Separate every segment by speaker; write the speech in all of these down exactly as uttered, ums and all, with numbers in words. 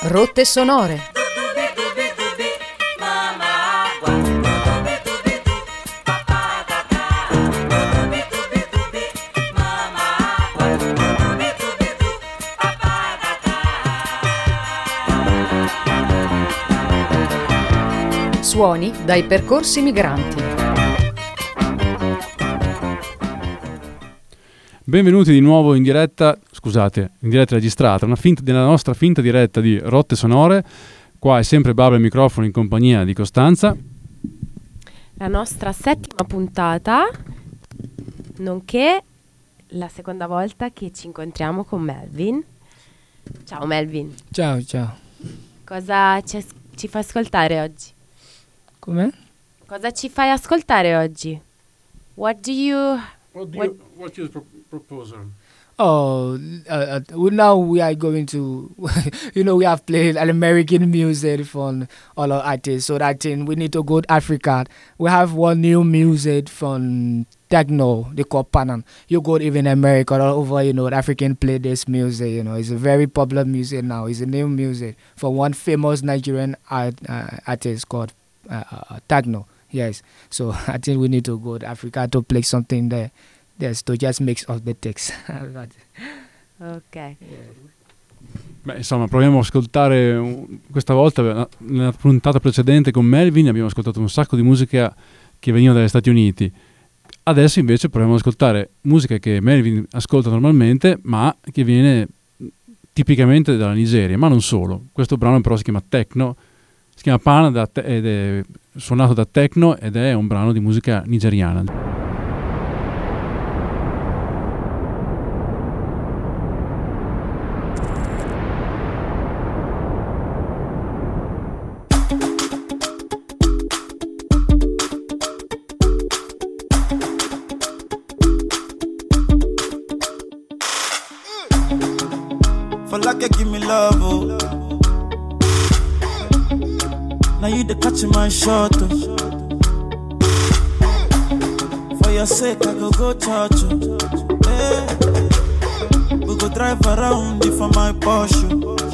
Speaker 1: Rotte sonore. Suoni dai percorsi migranti.
Speaker 2: Benvenuti di nuovo in diretta, scusate, in diretta registrata, una finta della nostra finta diretta di Rotte Sonore. Qua è sempre Barbara al microfono in compagnia di Costanza.
Speaker 3: La nostra settima puntata, nonché la seconda volta che ci incontriamo con Melvin. Ciao Melvin.
Speaker 4: Ciao, ciao.
Speaker 3: Cosa ci, as- ci fai ascoltare oggi?
Speaker 4: Come?
Speaker 3: Cosa ci fai ascoltare oggi? What do you...
Speaker 2: What do
Speaker 3: What-
Speaker 2: you, what's your pro- proposal?
Speaker 4: Oh, uh, uh, well, now we are going to, you know, we have played an American music from all our artists, so that thing we need to go to Africa. We have one new music from techno, they call Panam. You go even America, all over, you know, African play this music, you know, it's a very popular music now. It's a new music for one famous Nigerian art, uh, artist called uh, uh, Techno. Yes, so I think we need to go to Africa to play something there. Yes, to just mix up the text.
Speaker 3: Ok.
Speaker 2: Beh, insomma, proviamo ad ascoltare un- questa volta, nella puntata precedente con Melvin abbiamo ascoltato un sacco di musica che veniva dagli Stati Uniti. Adesso invece proviamo ad ascoltare musica che Melvin ascolta normalmente, ma che viene tipicamente dalla Nigeria, ma non solo. Questo brano però si chiama Techno, si chiama Pana da te- ed è suonato da Techno ed è un brano di musica nigeriana.
Speaker 5: For like give me love, oh. Now you the catch my shot, oh. For your sake, I go go church, oh. Hey. We go drive around if for my Porsche.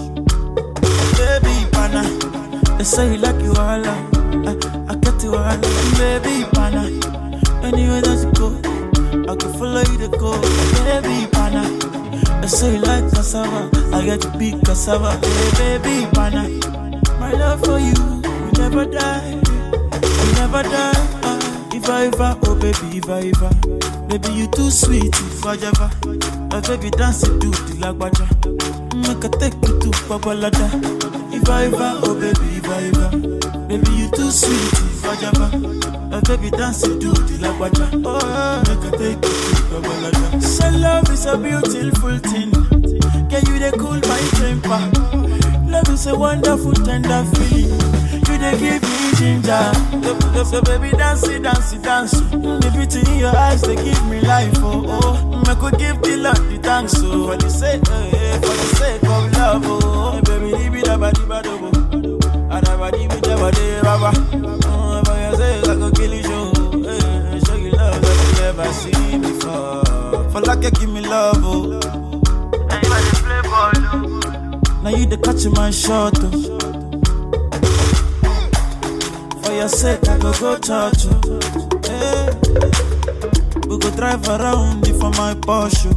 Speaker 5: Baby pana, they say you like you all, I, I get you all. Baby pana, anywhere that you go, I can follow you to go. Baby pana. I say you like cassava, I get to big cassava. Hey baby, pana, my love for you, you never die, you never die. Uh, if I ever, oh baby, if I ever, baby you too sweet, if I ever, uh, baby dance it to the lagwaja, make a take you to Babalada. If I ever, oh baby, if I ever, baby you too sweet, if I ever, uh, baby dance it to the lagwaja, oh make a take you to Babalada. So love is a beautiful thing. Can you they cool my temper? Love is a wonderful tender feeling. You they give me ginger. So, so baby dance it, dance it, dance. The beauty in your eyes they give me life. Oh oh, I could give the Lord the thanks. So for the sake, eh, for the sake of love. Oh baby, leave it about the bad oh. And I leave it about the baba. Oh, for your sake I could kill you. Show, eh, show you love that you never seen before. For like you give me love, oh. Now you the play ball, oh. Now you the catch my shot, oh. For your sake, I go go church, oh. Hey. We go drive around if for my Porsche.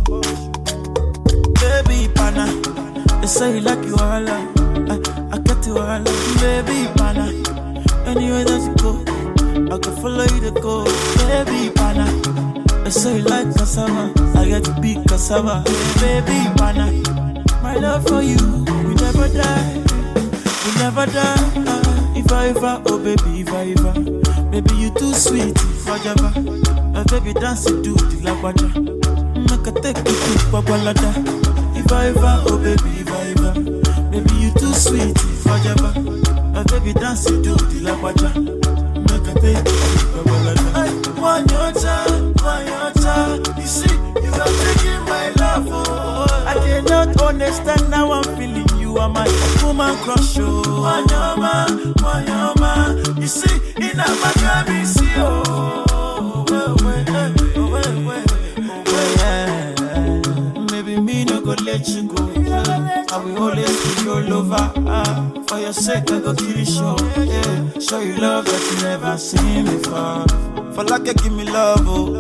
Speaker 5: Baby pana, they say you like you all, I, I get you all. Baby pana, anywhere that you go, I can follow you to go. Baby pana. I say you like cassava, I get to big cassava. Hey, baby, pana, my love for you, we never die, we never die. Uh, if I ever, oh baby, if I ever, baby you too sweet, if I ever, uh, baby dance it to the lagwaja, make a take you to Babalada. If I ever, oh baby, if I ever, baby you too sweet, if I ever, uh, baby dance it to the lagwaja, make a take you to Babalada. One your time. You see, you are taking my love, oh. I cannot understand how I'm feeling. You are my woman crush, oh. Wanyama, wanyama. You see, in a magami, see, oh. Well, well, well, well, well, well, well. Maybe me no go let you go. I will always be your lover. Ah, for your sake, I go kill you show. Yeah, show you love that you never seen before. For like you give me love, oh.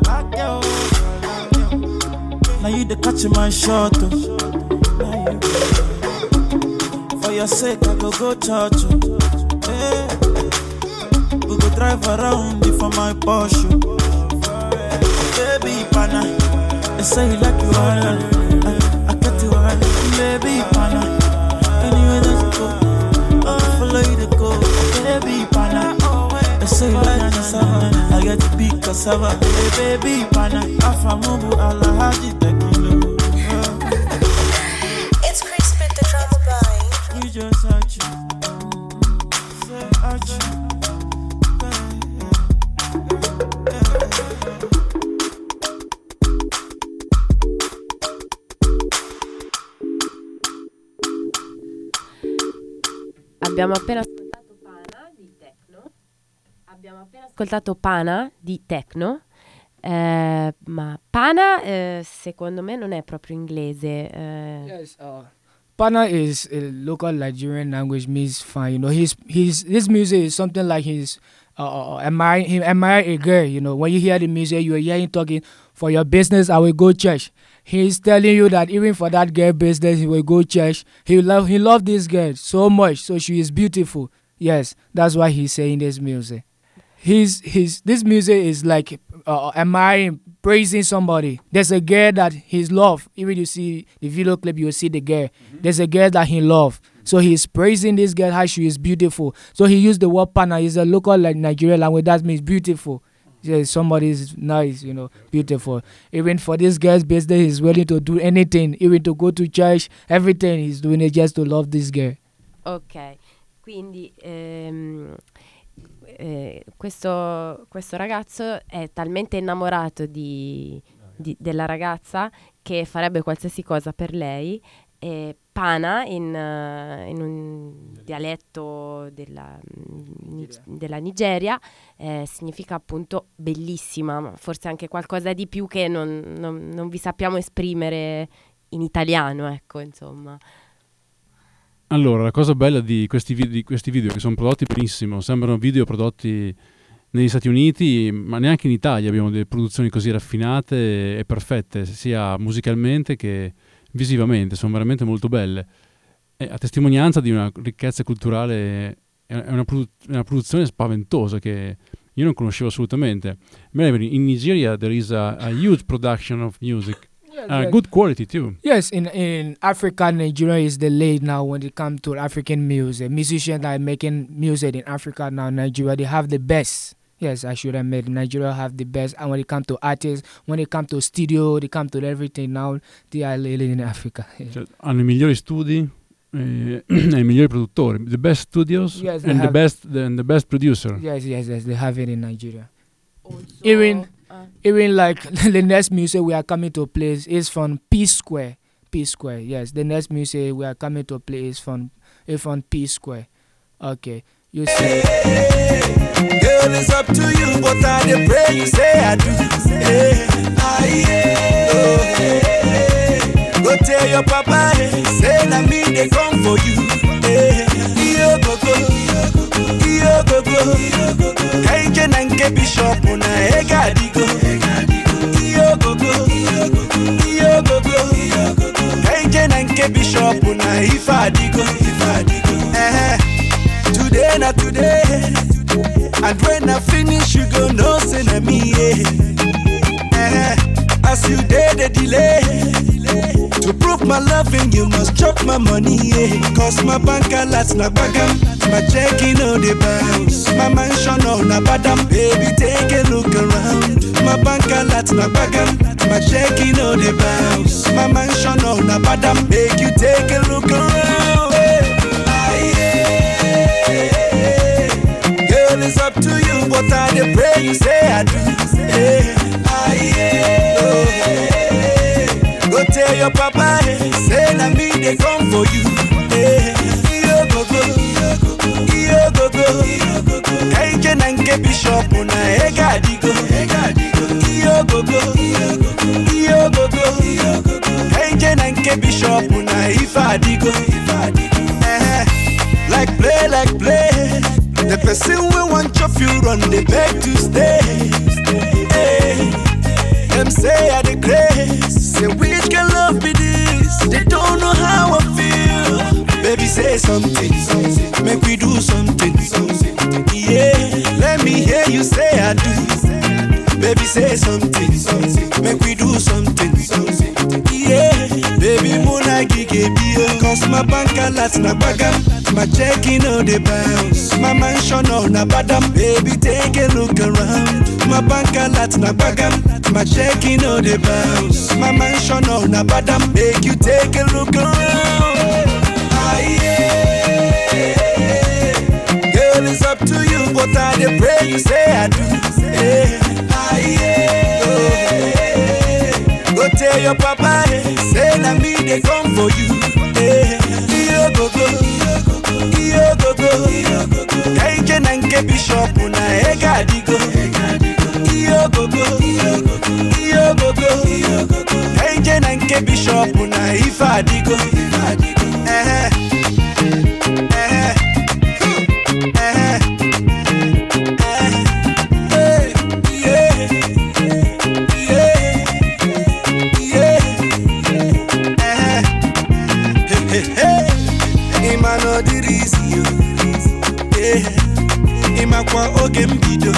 Speaker 5: Now you the catch my shot, oh. For your sake, I go go church, oh. Yeah. We go drive around you for my Porsche. Baby, pana, they say you like you all, I, I got you all. Baby, pana, anywhere that you go, I follow you to go. Baby, pana, they say you like cassava, I get to be cassava. Hey, baby, pana, afamubu alahaji tekilo.
Speaker 6: It's Crispin the drama boy.
Speaker 5: You just hurt you, say hurt you.
Speaker 3: Abbiamo appena ascoltato Pana di Techno. Abbiamo appena ascoltato Pana di Techno. Eh, ma Pana, eh, secondo me, non è proprio inglese. Eh.
Speaker 4: Yes, uh, Pana is a local Nigerian language, means fine. You know, his his this music is something like his uh, uh admire him admire a girl. You know, when you hear the music, you hear him talking, for your business, I will go church. He's telling you that even for that girl business, he will go church. He love he love this girl so much, so she is beautiful. Yes, that's why he's saying this music. His his this music is like uh, admiring, praising somebody. There's a girl that he's love. Even you see the video clip, you will see the girl. Mm-hmm. There's a girl that he love. So he's praising this girl how she is beautiful. So he used the word pana. It's a local like Nigerian language that means beautiful. Yeah, somebody is nice, you know, beautiful. Even for this guy's business, he's willing to do anything, even to go to church, everything. He's doing it just to love this girl.
Speaker 3: Ok, quindi ehm, eh, questo, questo ragazzo è talmente innamorato di, di, della ragazza che farebbe qualsiasi cosa per lei. E pana in, uh, in un dialetto della, ni- della Nigeria eh, significa appunto bellissima, ma forse anche qualcosa di più che non, non, non vi sappiamo esprimere in italiano, ecco, insomma.
Speaker 2: Allora, la cosa bella di questi, vid- di questi video che sono prodotti benissimo, sembrano video prodotti negli Stati Uniti, ma neanche in Italia abbiamo delle produzioni così raffinate e perfette, sia musicalmente che visivamente, sono veramente molto belle. E a testimonianza di una ricchezza culturale, è una, produ- una produzione spaventosa che io non conoscevo assolutamente. In Nigeria there is a, a huge production of music.
Speaker 4: Yes,
Speaker 2: Uh,
Speaker 4: yes.
Speaker 2: good quality too.
Speaker 4: Yes, in in Africa, Nigeria is the lead now when it comes to African music. Musicians that are making music in Africa now, Nigeria, they have the best. Yes, I should admit, Nigeria have the best. And when it comes to artists, when it comes to studio, they come to everything now, they are leading in Africa. Yeah.
Speaker 2: Cioè, hanno i migliori studi eh, e i migliori produttori. The best studios
Speaker 4: Yes, they
Speaker 2: and the
Speaker 4: have-
Speaker 2: best the, and the best producer.
Speaker 4: Yes, yes, yes, they have it in Nigeria.
Speaker 3: Also,
Speaker 4: Even-
Speaker 3: ah,
Speaker 4: Even like the next music we are coming to play is from P Square. P Square, yes. The next music we are coming to play is from is from P Square. Okay, you see.
Speaker 5: Girl, it's up to you, but I dey pray you say I do. Hey, ah, yeah. Oh, hey, hey. Go tell your papa, hey, say na me they come for you. Hey, yo go go, yo go go. Kaije na nke bishop na ega digo. Yo go go, yo go go. Kaije na nke bishop na ifa digo. Eh, today na today. And when I finish, you go know say na me, yeah. Eh, as you did the delay, to prove my loving, you must chop my money, yeah. Cause my bank alerts na bagam, my checking on the bounce, my mansion on na badam, baby take a look around. My bank alerts na bagam, my checking on the bounce, my mansion on na badam, make you take a look around. Yeah. Ah, yeah. Girl, it's up to you, but I dey pray you say I do. Hey, ah, yeah. Oh, hey. Go tell your papa, hey, say na me they come for you. Hey, yo go go, yo go go. Kaije na nke bishop na ega digo. Yo go go, yo go go. Kaije na nke bishop na if I dig go, if I dig go. Eh, like play, like play. The person we want your fuel run, they beg to stay. Hey, them say I the grace. Say which can love be this? They don't know how I feel. Baby say something, something. Make we do something, something. Yeah, let me hear you say I do. Baby say something, something. Make we do something, something. Yeah, baby muna gige bio. Cause my bank alerts na bagam. My checking on the bounce. My mansion on na badam. Baby take a look around. My bank alerts na bagam. My checking on the bounce. My mansion on na badam. Make you take a look around. Ah, yeah. Girl, it's up to you, but I dey pray you say I do. Yeah. Ah, yeah. Oh. Go tell your papa, eh, say na me they come for you. Yeah. Yo go go, yo go go. Kenje nanke bishop una ega digo. Yo go go, yo go go. Kenje nanke bishop una ifa digo. Eh. Kwa oge mbido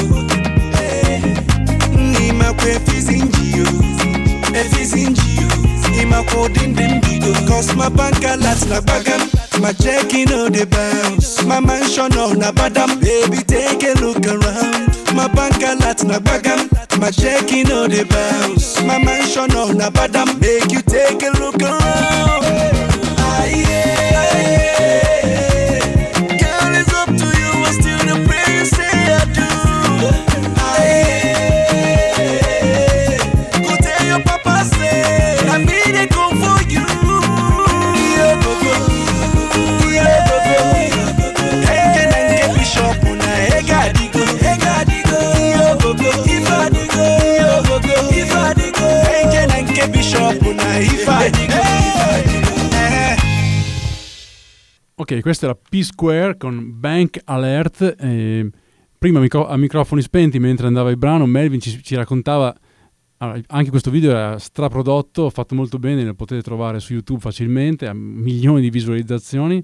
Speaker 5: Nima kwe fizinjiyo E fizinjiyo Nima kwa dindi mbido Cause my bank alerts na bagam. My checking on the bounce. My mansion on na badam. Baby take a look around. My bank alerts na bagam. My checking on the bounce. My mansion on na badam. Make you take a look around. Ah, yeah, ah, yeah. Girl, it's up to you. I still the pray you say I do. Ah, yeah. Go tell your papa say I made it go for you. Yeah, go go. Yeah, go go. Hey, can I get bishop on a ega digo? Ega digo. Yeah, go go. If I digo. Yeah, go go. If I digo. Hey, can I get bishop on a if I digo? If I digo.
Speaker 2: Ok, questa era P-Square con Bank Alert. Eh, prima micro- a microfoni spenti, mentre andava il brano, Melvin ci, ci raccontava. Allora, anche questo video era straprodotto, fatto molto bene, lo potete trovare su YouTube facilmente, ha milioni di visualizzazioni.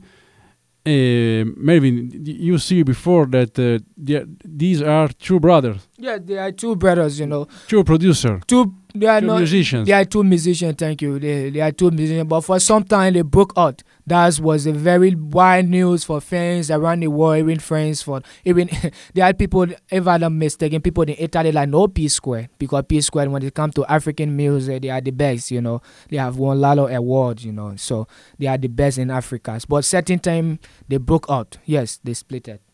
Speaker 2: E Melvin, you see before that uh, the, these are two brothers.
Speaker 4: Yeah, they are two brothers, you know.
Speaker 2: Two producers.
Speaker 4: Two, they are
Speaker 2: Two
Speaker 4: not,
Speaker 2: musicians.
Speaker 4: They are two musicians, thank you. They, they are two musicians, but for some time they broke out. That was a very wide news for fans around the world, even friends for even there are people ever the mistaken people in Italy like no P-Square, because P-Square when it comes to African music they are the best, you know. They have won a lot of awards, you know, so they are the best in Africa. But certain time they broke out. Yes, they split it.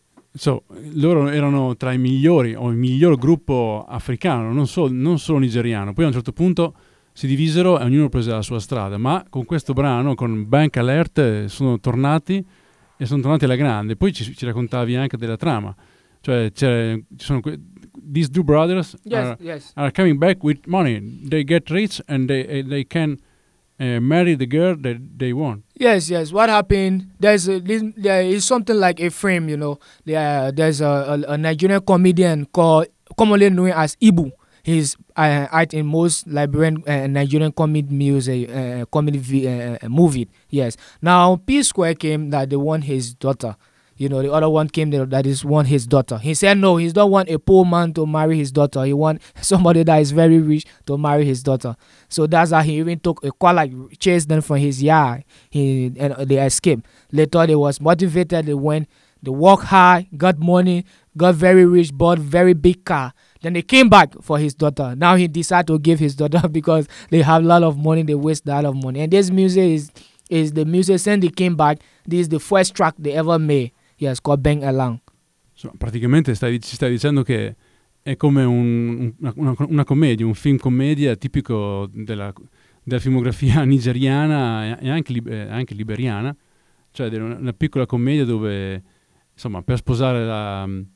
Speaker 2: So, loro erano tra i migliori o il miglior gruppo africano, non, so, non solo nigeriano. Poi a un certo punto si divisero e ognuno prese la sua strada, ma con questo brano, con Bank Alert, eh, sono tornati e sono tornati alla grande. Poi ci, ci raccontavi anche della trama, cioè c'è, ci sono que- these two brothers
Speaker 4: Yes,
Speaker 2: are,
Speaker 4: yes.
Speaker 2: are coming back with money. They get rich and they uh, they can uh, marry the girl that they want.
Speaker 4: Yes, yes. What happened? There's a, this, there is something like a frame, you know. There, there's a, a, a Nigerian comedian called commonly known as Ibu. He's uh, out in most Liberian uh, Nigerian comedy music, uh, comedy v- uh, movie. Yes. Now P-Square came that they want his daughter. You know, the other one came there that is want his daughter. He said no, he don't want a poor man to marry his daughter. He want somebody that is very rich to marry his daughter. So that's how he even took a call, like chased them from his yard. He and they escaped. Later they was motivated. They went, they worked hard, got money, got very rich, bought very big car. Then they came back for his daughter. Now he decided to give his daughter because they have a lot of money. They waste a lot of money. And this music is is the music since they came back. This is the first track they ever made. Yes, called Bang Along.
Speaker 2: So, praticamente stai, ci stai dicendo che è come un, una, una, una commedia, un film commedia tipico della, della filmografia nigeriana e anche, lib- anche liberiana, cioè una, una piccola commedia dove, insomma, per sposare la,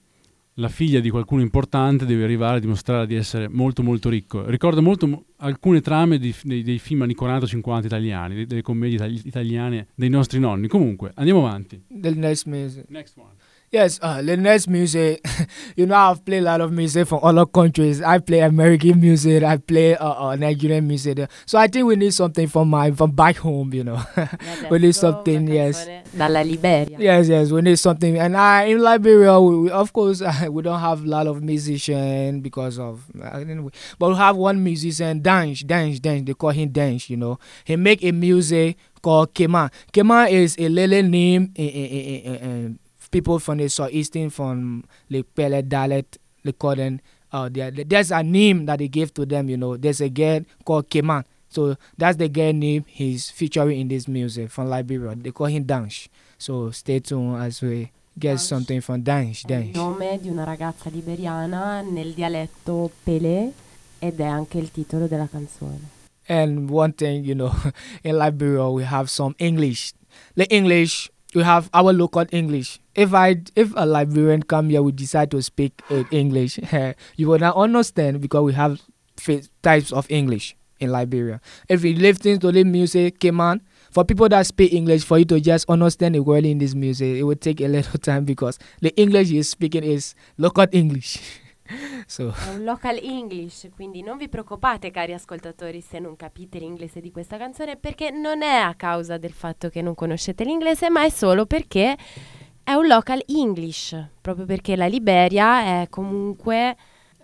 Speaker 2: la figlia di qualcuno importante deve arrivare a dimostrare di essere molto molto ricco. Ricorda molto mo- alcune trame di, dei, dei film anni quaranta cinquanta italiani, de- delle commedie itali- italiane dei nostri nonni. Comunque, andiamo avanti.
Speaker 4: The next music.
Speaker 2: Next one.
Speaker 4: Yes, uh, the next music. You know, I've played a lot of music from other countries. I play American music. I play uh, uh, Nigerian music. So I think we need something from my from back home. You know, we need something. Yes.
Speaker 3: Dalla Liberia.
Speaker 4: Yes, yes, we need something. And I in Liberia, we, we, of course, uh, we don't have a lot of musicians because of. Uh, anyway, but we have one musician, Dange, Dange, Dange. They call him Dange. You know, he make a music called Kema. Kema is a little name in. in, in, in, in people from the southeastern, from the Pele Dalet, the Koden, uh, there's a name that they gave to them, you know. There's a girl called Keman. So that's the girl name he's featuring in this music from Liberia. They call him Dange. So stay tuned as we get
Speaker 3: Dange.
Speaker 4: something from Dange.
Speaker 3: È il
Speaker 4: Dange.
Speaker 3: nome di una ragazza liberiana nel dialetto Pelé ed è anche il titolo della canzone.
Speaker 4: And one thing, you know, in Liberia we have some English. The English, we have our local English. If I, if a Liberian come here, we decide to speak uh, English, you will not understand because we have f- types of English in Liberia. If you listen to the music, came on, for people that speak English, for you to just understand the word in this music, it would take a little time because the English you're speaking is local English. So.
Speaker 3: È un local English, quindi non vi preoccupate cari ascoltatori se non capite l'inglese di questa canzone, perché non è a causa del fatto che non conoscete l'inglese, ma è solo perché è un local English, proprio perché la Liberia è comunque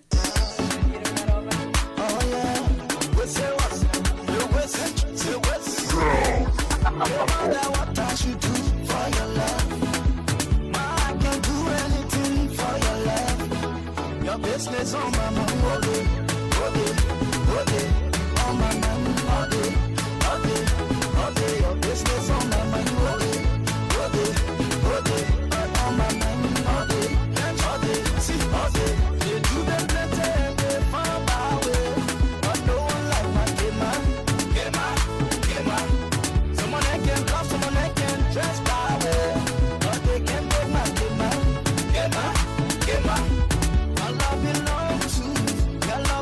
Speaker 5: business on my mind, all day, all day, all day, on my mind, all day, all day, all day, your business on my mind, all day, all day, all day, on my mind, all day, all day, see, all day, they do them better and they far away, but no one like my game man, game man, game man, someone that can love, someone that can dress by way, but they can make my game man, game man, game man. Your love belongs to, your love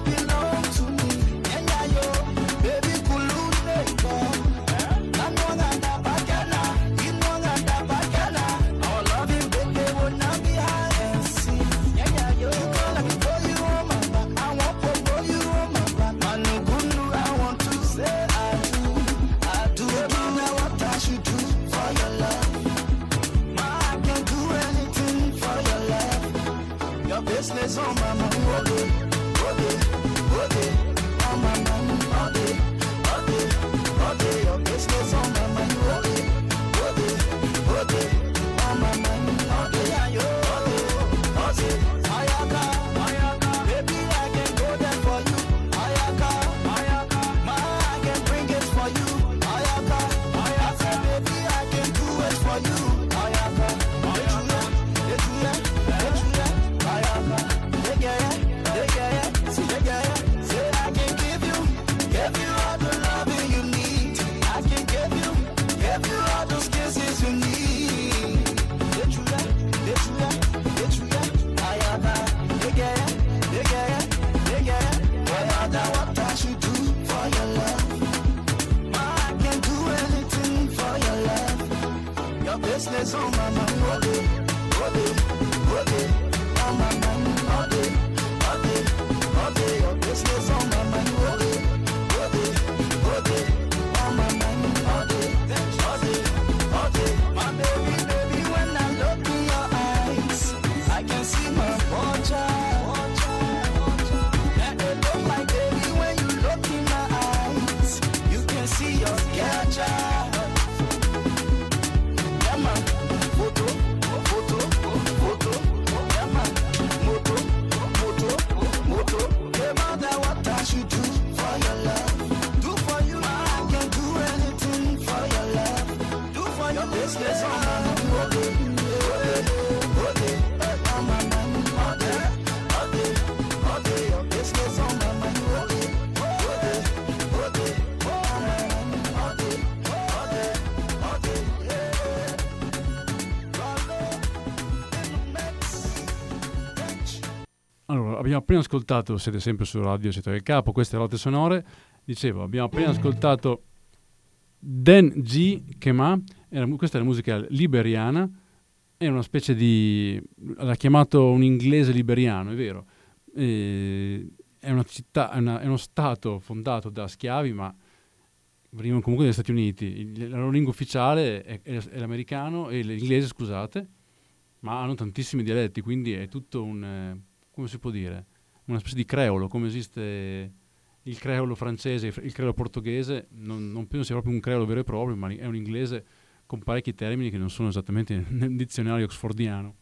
Speaker 2: Allora, abbiamo appena ascoltato, siete sempre su Radio Città del Capo, queste note sonore. Dicevo, abbiamo appena ascoltato Den G. Kema, era, questa è la musica liberiana, è una specie di... l'ha chiamato un inglese liberiano, è vero. E, è una città, è, una, è uno stato fondato da schiavi, ma venivano comunque dagli Stati Uniti. Il, la loro lingua ufficiale è, è, è l'americano e l'inglese, scusate, ma hanno tantissimi dialetti, quindi è tutto un... Eh, come si può dire? Una specie di creolo, come esiste il creolo francese, il creolo portoghese, non, non penso sia proprio un creolo vero e proprio, ma è un inglese con parecchi termini che non sono esattamente nel dizionario oxfordiano.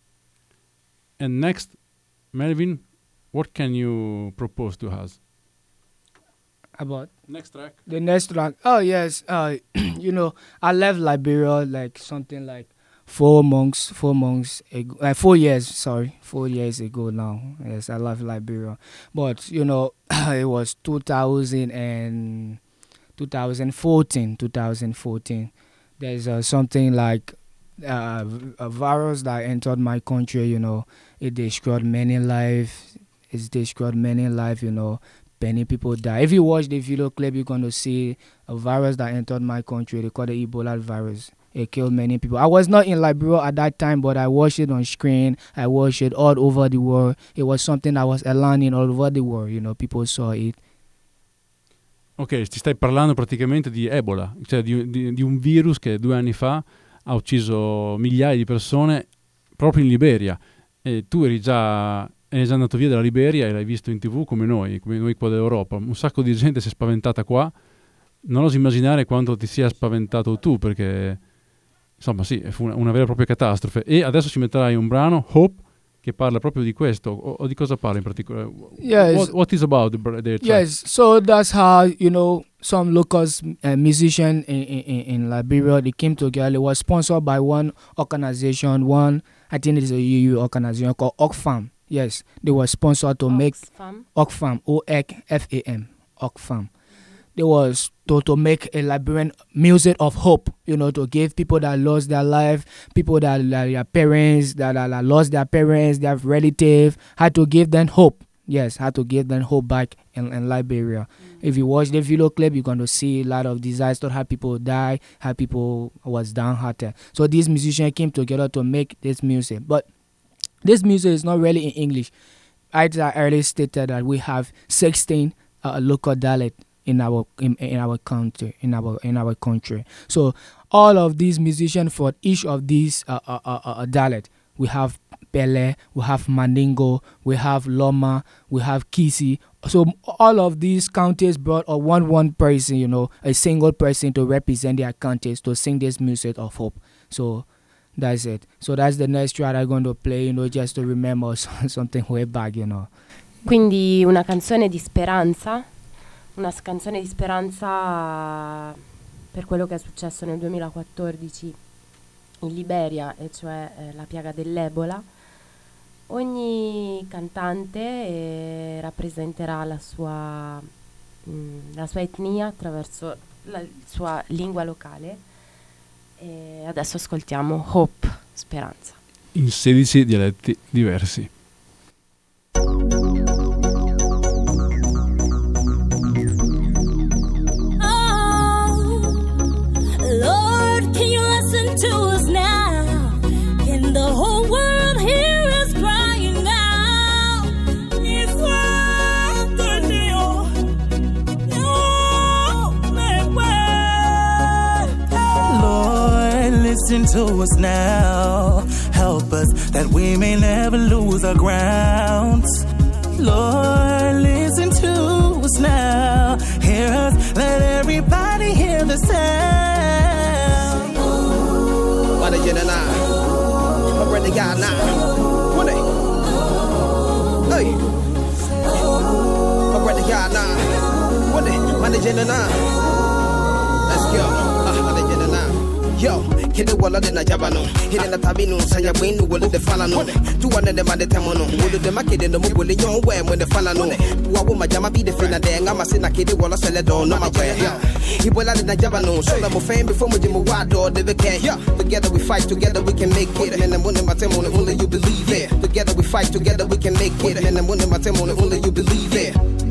Speaker 2: And next, Melvin, what can you propose to us?
Speaker 4: About
Speaker 2: Next track.
Speaker 4: the next track. Oh yes, uh, you know, I left Liberia like something like four months, four months ago, uh, four years. Sorry, four years ago now. Yes, I left Liberia, but you know, it was two thousand and twenty fourteen. twenty fourteen. There's uh, something like uh, a virus that entered my country. You know, it destroyed many lives. It's destroyed many lives. You know. Many people die. If you watch the video clip, you're going to see a virus that entered my country. They call it Ebola virus. It killed many people. I was not in Liberia at that time, but I watched it on screen. I watched it all over the world. It was something that was alarming all over the world. You know, people saw it.
Speaker 2: Ok, ti stai parlando praticamente di Ebola, cioè di, di, di un virus che due anni fa ha ucciso migliaia di persone proprio in Liberia. E tu eri già... è già andato via dalla Liberia e l'hai visto in tv come noi, come noi qua d'Europa. Un sacco di gente si è spaventata qua. Non oso immaginare quanto ti sia spaventato tu, perché insomma sì, fu una, una vera e propria catastrofe. E adesso ci metterai un brano, Hope, che parla proprio di questo. O, o di cosa parla in particolare?
Speaker 4: Yes.
Speaker 2: What, what is about the, the track?
Speaker 4: Yes, so that's how, you know, some local uh, musicians in, in, in Liberia, they came together. It was sponsored by one organization, one, I think it's a U U organization called Oxfam. Yes, they were sponsored to make Oxfam, O F A M, Oxfam. They was to, to make a Liberian music of hope, you know, to give people that lost their life, people that, that their parents, that, that, that lost their parents, their relatives, had to give them hope. Yes, had to give them hope back in, in Liberia. Mm-hmm. If you watch the video clip, you're going to see a lot of disaster, how people die, how people was downhearted. So these musicians came together to make this music. But this music is not really in English. I already stated that we have sixteen uh, local dialects in our in, in our country in our in our country. So all of these musicians for each of these uh, uh, uh, uh, dialects, we have Pele, we have Mandingo, we have Loma, we have Kisi. So all of these counties brought a one one person, you know, a single person to represent their counties to sing this music of hope. So that's it. So that's the next track I'm going to play, you know, just to remember something way back, you know.
Speaker 3: Quindi una canzone di speranza, una canzone di speranza per quello che è successo nel duemilaquattordici in Liberia, e cioè eh, la piaga dell'Ebola. Ogni cantante eh, rappresenterà la sua, mh, la sua etnia attraverso la sua lingua locale. E adesso ascoltiamo Hope, speranza.
Speaker 2: In sedici dialetti diversi.
Speaker 5: Listen to us now, help us that we may never lose our ground. Lord, listen to us now, hear us, let everybody hear the sound.
Speaker 7: What are you now? I'm ready, God now. What are Hey. I'm ready, God now. What are you now? Let's go. Uh, what are you now? Yo. Kid the walla de na jabano. Hidden the tabino, Sanya Wayne, will the falano. Two one of them at the tamono. Will the market in the mobile in your way when the falano. What will my jama be the finna there? I'm a sinner kid, walla sell it on my way. He will add the jabano, so I'm a fan before my Jimmy Wad or the can. Together we fight, together we can make it. And I'm one of my temple, only you believe it. Together we fight, together we can make it. And I'm one of my temple, only you believe it.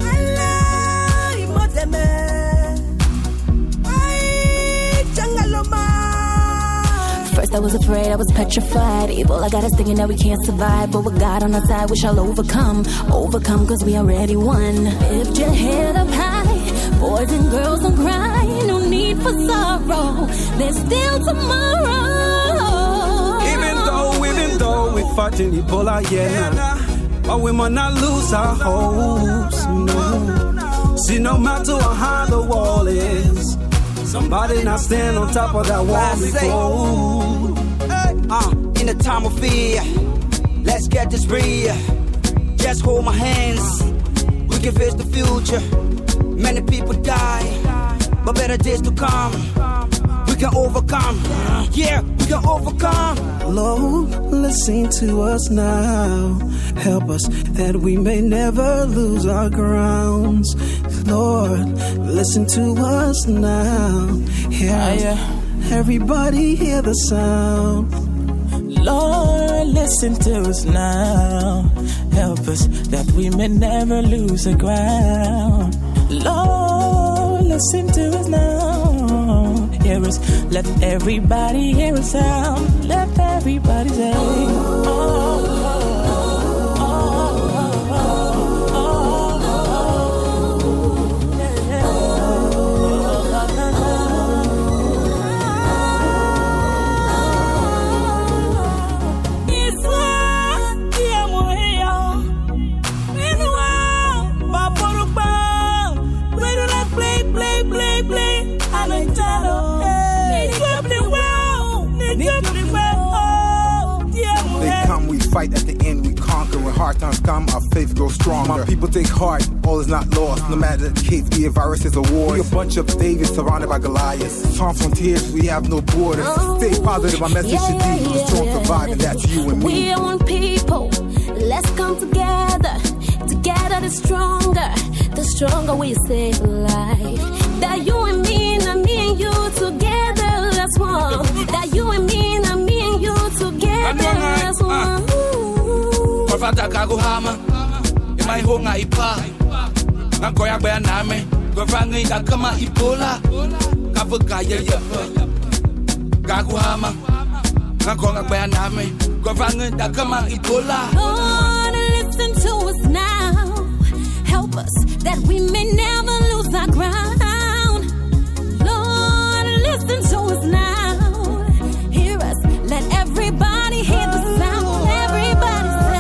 Speaker 8: First I was afraid, I was petrified. Evil, I got us thinking that we can't survive. But with God on our side, we shall overcome. Overcome cause we already won. Lift your head up high. Boys and girls don't cry. No need for sorrow. There's still tomorrow.
Speaker 5: Even though, even though we're fighting Ebola, yeah. But we might not lose our hopes, no. See, no matter how high the wall is, somebody not stand on top of that wall before.
Speaker 9: Uh, in the time of fear, let's get this real. Just hold my hands, we can face the future. Many people die, but better days to come. We can overcome, yeah, we can overcome.
Speaker 5: Lord, listen to us now. Help us that we may never lose our grounds. Lord, listen to us now. Hear us. Everybody hear the sound.
Speaker 10: Lord, listen to us now. Help us that we may never lose the ground. Lord, listen to us now. Hear us, let everybody hear us out. Let everybody say, oh, oh, oh, oh, oh,
Speaker 11: fight at the end, we conquer. When hard times come, our faith grows stronger. My people take heart, all is not lost. No matter the case, be it viruses or wars. We a bunch of Davids surrounded by Goliaths. Sans frontiers, we have no borders. Stay positive, my message
Speaker 8: yeah,
Speaker 11: should
Speaker 8: yeah,
Speaker 11: be
Speaker 8: yeah,
Speaker 11: the strong
Speaker 8: yeah,
Speaker 11: survive, and that's you and me.
Speaker 8: We are one people, let's come together. Together the stronger, the stronger we save life. That you and me, not me and you together, that's one. That you and me, not me and you together, that's one.
Speaker 9: Fata kaguhama, imai honga ipa, ngakoya baya name, gwafangi kakama ipola, kafuka ye ye, kaguhama, ngakoya baya name, gwafangi kakama ipola.
Speaker 8: Lord, listen to us now, help us that we may never lose our ground. Lord, listen to us now, hear us, let everybody hear the sound. Everybody say.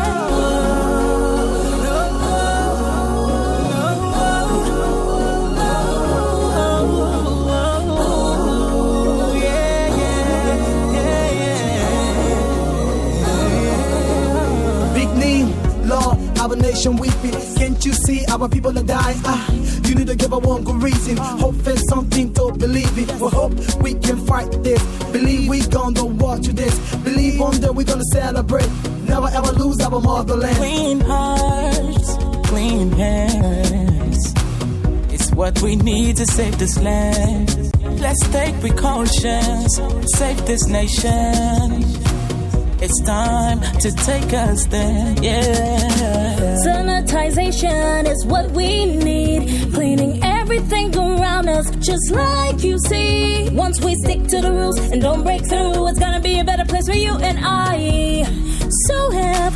Speaker 12: Our nation weeping, can't you see our people are dying? Ah, you need to give a one good reason. Hope there's something to believe in. We hope we can fight this. Believe we gonna watch this. Believe one day we're gonna celebrate. Never ever lose our motherland.
Speaker 10: Clean hearts, clean hands. It's what we need to save this land. Let's take precautions, save this nation. It's time to take us there, yeah.
Speaker 8: Sanitization is what we need. Cleaning everything around us, just like you see. Once we stick to the rules and don't break through, it's gonna be a better place for you and I. So have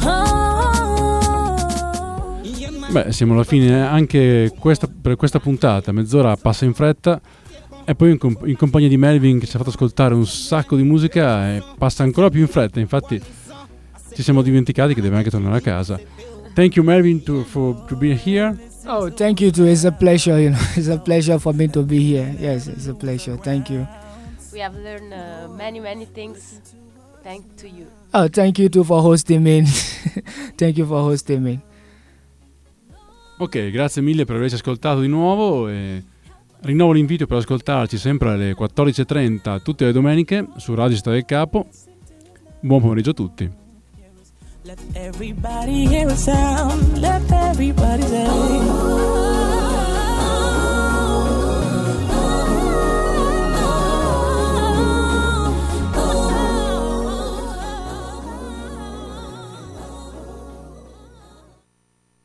Speaker 8: hope.
Speaker 2: Beh, siamo alla fine anche questa, per questa puntata. Mezz'ora passa in fretta. E poi in, comp- in compagnia di Melvin, che ci ha fatto ascoltare un sacco di musica, e passa ancora più in fretta. Infatti ci siamo dimenticati che deve anche tornare a casa. Thank you Melvin to, for, to be here.
Speaker 4: Oh, thank you too. It's a pleasure, you know. It's a pleasure for me to be here. Yes, it's a pleasure. Thank you.
Speaker 3: We have learned uh, many, many things thanks to you.
Speaker 4: Oh, thank you too for hosting me. Thank you for hosting me.
Speaker 2: Ok, grazie mille per averci ascoltato di nuovo e Rinnovo l'invito per ascoltarci sempre alle quattordici e trenta tutte le domeniche su Radio Città del Capo. Buon pomeriggio a tutti.
Speaker 10: Let everybody hear a sound. Let everybody say.